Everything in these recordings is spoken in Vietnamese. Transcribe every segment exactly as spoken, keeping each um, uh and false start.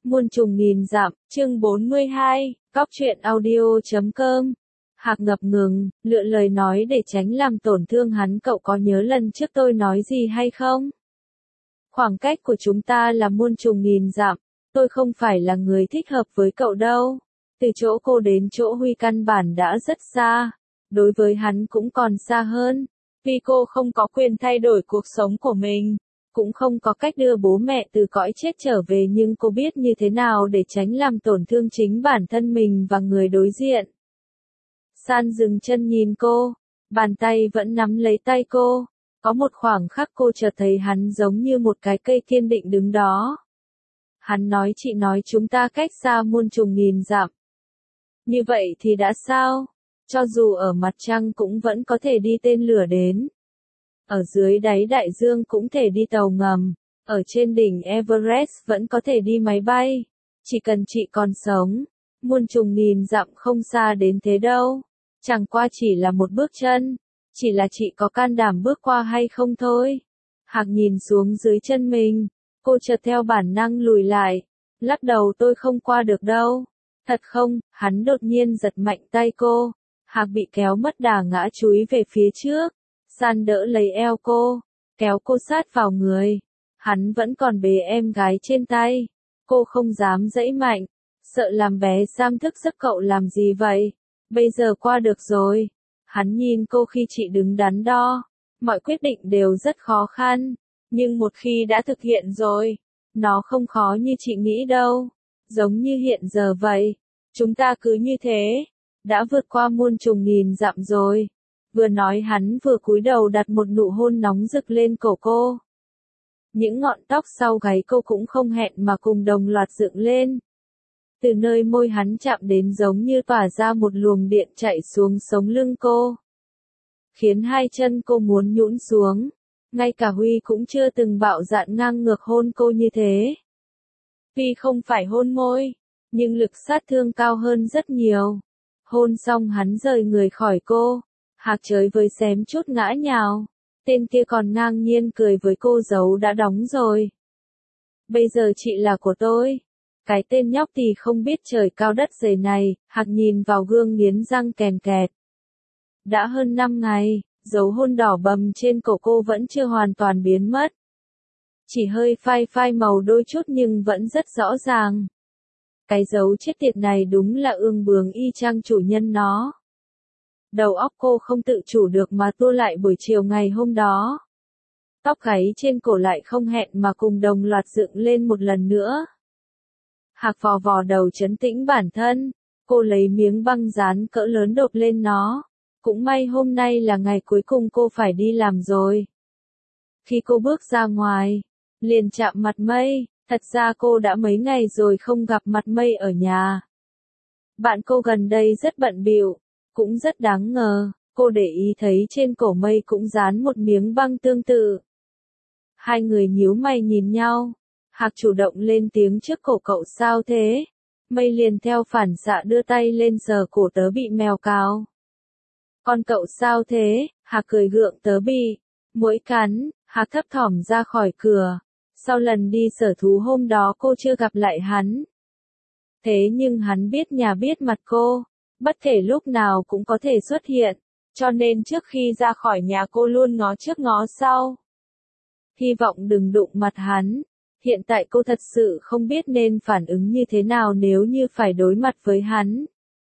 Muôn trùng nghìn dặm, chương bốn mươi hai, Cóc truyện audio chấm com. Hạc ngập ngừng, lựa lời nói để tránh làm tổn thương hắn. Cậu có nhớ lần trước tôi nói gì hay không? Khoảng cách của chúng ta là muôn trùng nghìn dặm, tôi không phải là người thích hợp với cậu đâu. Từ chỗ cô đến chỗ Huy căn bản đã rất xa, đối với hắn cũng còn xa hơn. Vì cô không có quyền thay đổi cuộc sống của mình, cũng không có cách đưa bố mẹ từ cõi chết trở về, nhưng cô biết như thế nào để tránh làm tổn thương chính bản thân mình và người đối diện. San dừng chân nhìn cô, bàn tay vẫn nắm lấy tay cô. Có một khoảng khắc cô chợt thấy hắn giống như một cái cây kiên định đứng đó. Hắn nói, chị nói chúng ta cách xa muôn trùng nghìn dặm. Như vậy thì đã sao? Cho dù ở mặt trăng cũng vẫn có thể đi tên lửa đến. Ở dưới đáy đại dương cũng thể đi tàu ngầm. Ở trên đỉnh Everest vẫn có thể đi máy bay. Chỉ cần chị còn sống, muôn trùng nghìn dặm không xa đến thế đâu. Chẳng qua chỉ là một bước chân. Chỉ là chị có can đảm bước qua hay không thôi. Hạc nhìn xuống dưới chân mình. Cô chợt theo bản năng lùi lại. Lắc đầu, tôi không qua được đâu. Thật không? Hắn đột nhiên giật mạnh tay cô. Hạc bị kéo mất đà ngã chúi về phía trước. San đỡ lấy eo cô, kéo cô sát vào người. Hắn vẫn còn bế em gái trên tay. Cô không dám giãy mạnh, sợ làm bé Sam thức giấc. Cậu làm gì vậy? Bây giờ qua được rồi. Hắn nhìn cô khi chị đứng đắn đo. Mọi quyết định đều rất khó khăn, nhưng một khi đã thực hiện rồi, nó không khó như chị nghĩ đâu. Giống như hiện giờ vậy, chúng ta cứ như thế, đã vượt qua muôn trùng nghìn dặm rồi. Vừa nói hắn vừa cúi đầu đặt một nụ hôn nóng rực lên cổ cô. Những ngọn tóc sau gáy cô cũng không hẹn mà cùng đồng loạt dựng lên. Từ nơi môi hắn chạm đến giống như tỏa ra một luồng điện chạy xuống sống lưng cô. Khiến hai chân cô muốn nhũn xuống. Ngay cả Huy cũng chưa từng bạo dạn ngang ngược hôn cô như thế. Tuy không phải hôn môi, nhưng lực sát thương cao hơn rất nhiều. Hôn xong hắn rời người khỏi cô. Hạc trời với xém chút ngã nhào. Tên kia còn ngang nhiên cười với cô, dấu đã đóng rồi. Bây giờ chị là của tôi. Cái tên nhóc thì không biết trời cao đất dày này. Hạc nhìn vào gương nghiến răng kèn kẹt. Đã hơn năm ngày, dấu hôn đỏ bầm trên cổ cô vẫn chưa hoàn toàn biến mất. Chỉ hơi phai phai màu đôi chút nhưng vẫn rất rõ ràng. Cái dấu chết tiệt này đúng là ương bướng y chang chủ nhân nó. Đầu óc cô không tự chủ được mà tua lại buổi chiều ngày hôm đó. Tóc gáy trên cổ lại không hẹn mà cùng đồng loạt dựng lên một lần nữa. Hạc vò vò đầu trấn tĩnh bản thân. Cô lấy miếng băng dán cỡ lớn độp lên nó. Cũng may hôm nay là ngày cuối cùng cô phải đi làm rồi. Khi cô bước ra ngoài, liền chạm mặt Mây. Thật ra cô đã mấy ngày rồi không gặp mặt Mây ở nhà. Bạn cô gần đây rất bận bịu. Cũng rất đáng ngờ, cô để ý thấy trên cổ Mây cũng dán một miếng băng tương tự. Hai người nhíu mày nhìn nhau. Hạc chủ động lên tiếng trước cổ, cậu sao thế? Mây liền theo phản xạ đưa tay lên sờ cổ, tớ bị mèo cào. Còn cậu sao thế? Hạc cười gượng, tớ bị muỗi cắn. Hạc thấp thỏm ra khỏi cửa. Sau lần đi sở thú hôm đó cô chưa gặp lại hắn. Thế nhưng hắn biết nhà biết mặt cô. Bất kể lúc nào cũng có thể xuất hiện, cho nên trước khi ra khỏi nhà cô luôn ngó trước ngó sau. Hy vọng đừng đụng mặt hắn. Hiện tại cô thật sự không biết nên phản ứng như thế nào nếu như phải đối mặt với hắn.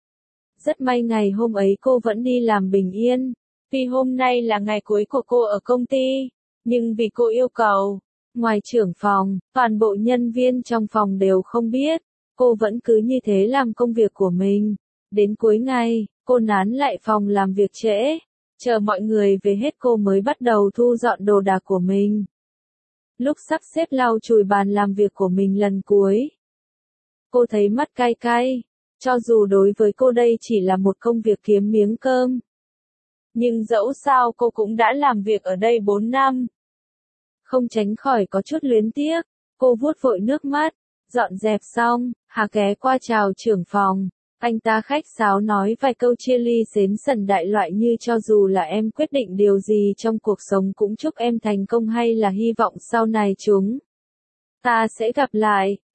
Rất may ngày hôm ấy cô vẫn đi làm bình yên. Tuy hôm nay là ngày cuối của cô ở công ty, nhưng vì cô yêu cầu, ngoài trưởng phòng, toàn bộ nhân viên trong phòng đều không biết. Cô vẫn cứ như thế làm công việc của mình. Đến cuối ngày, cô nán lại phòng làm việc trễ, chờ mọi người về hết cô mới bắt đầu thu dọn đồ đạc của mình. Lúc sắp xếp lau chùi bàn làm việc của mình lần cuối, cô thấy mắt cay cay, cho dù đối với cô đây chỉ là một công việc kiếm miếng cơm. Nhưng dẫu sao cô cũng đã làm việc ở đây bốn năm. Không tránh khỏi có chút luyến tiếc, cô vuốt vội nước mắt, dọn dẹp xong, Hạc ghé qua chào trưởng phòng. Anh ta khách sáo nói vài câu chia ly xến sần đại loại như cho dù là em quyết định điều gì trong cuộc sống cũng chúc em thành công hay là hy vọng sau này chúng ta sẽ gặp lại.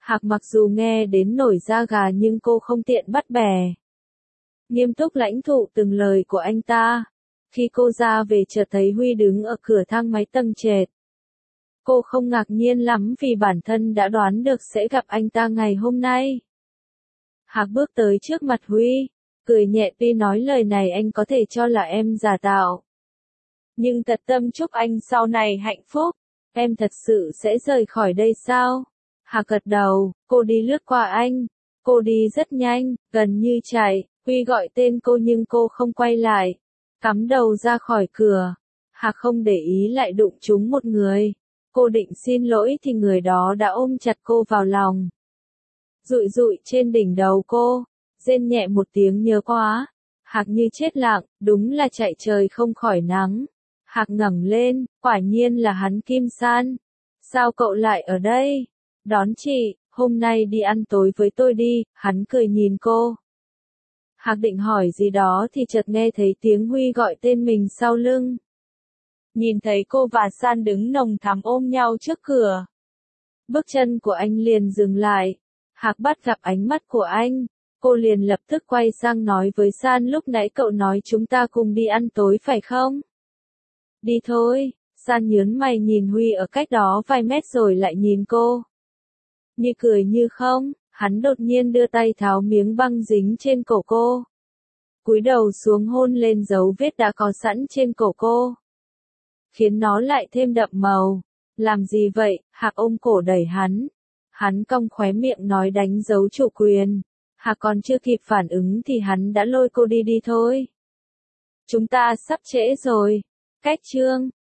Hạc mặc dù nghe đến nổi da gà nhưng cô không tiện bắt bẻ. Nghiêm túc lãnh thụ từng lời của anh ta. Khi cô ra về chợt thấy Huy đứng ở cửa thang máy tầng trệt. Cô không ngạc nhiên lắm vì bản thân đã đoán được sẽ gặp anh ta ngày hôm nay. Hạc bước tới trước mặt Huy, cười nhẹ tuy nói lời này anh có thể cho là em giả tạo. Nhưng thật tâm chúc anh sau này hạnh phúc. Em thật sự sẽ rời khỏi đây sao? Hạc gật đầu, cô đi lướt qua anh. Cô đi rất nhanh, gần như chạy. Huy gọi tên cô nhưng cô không quay lại. Cắm đầu ra khỏi cửa. Hạc không để ý lại đụng trúng một người. Cô định xin lỗi thì người đó đã ôm chặt cô vào lòng. Dụi dụi trên đỉnh đầu cô. Rên nhẹ một tiếng nhớ quá. Hạc như chết lặng, đúng là chạy trời không khỏi nắng. Hạc ngẩng lên, quả nhiên là hắn Kim San. Sao cậu lại ở đây? Đón chị, hôm nay đi ăn tối với tôi đi, hắn cười nhìn cô. Hạc định hỏi gì đó thì chợt nghe thấy tiếng Huy gọi tên mình sau lưng. Nhìn thấy cô và San đứng nồng thắm ôm nhau trước cửa. Bước chân của anh liền dừng lại. Hạc bắt gặp ánh mắt của anh. Cô liền lập tức quay sang nói với San lúc nãy cậu nói chúng ta cùng đi ăn tối phải không? Đi thôi, San nhớn mày nhìn Huy ở cách đó vài mét rồi lại nhìn cô. Như cười như không, hắn đột nhiên đưa tay tháo miếng băng dính trên cổ cô. Cúi đầu xuống hôn lên dấu vết đã có sẵn trên cổ cô. Khiến nó lại thêm đậm màu. Làm gì vậy? Hạc ôm cổ đẩy hắn. Hắn cong khóe miệng nói đánh dấu chủ quyền. Hạc còn chưa kịp phản ứng thì hắn đã lôi cô đi đi thôi. Chúng ta sắp trễ rồi. Cách chương.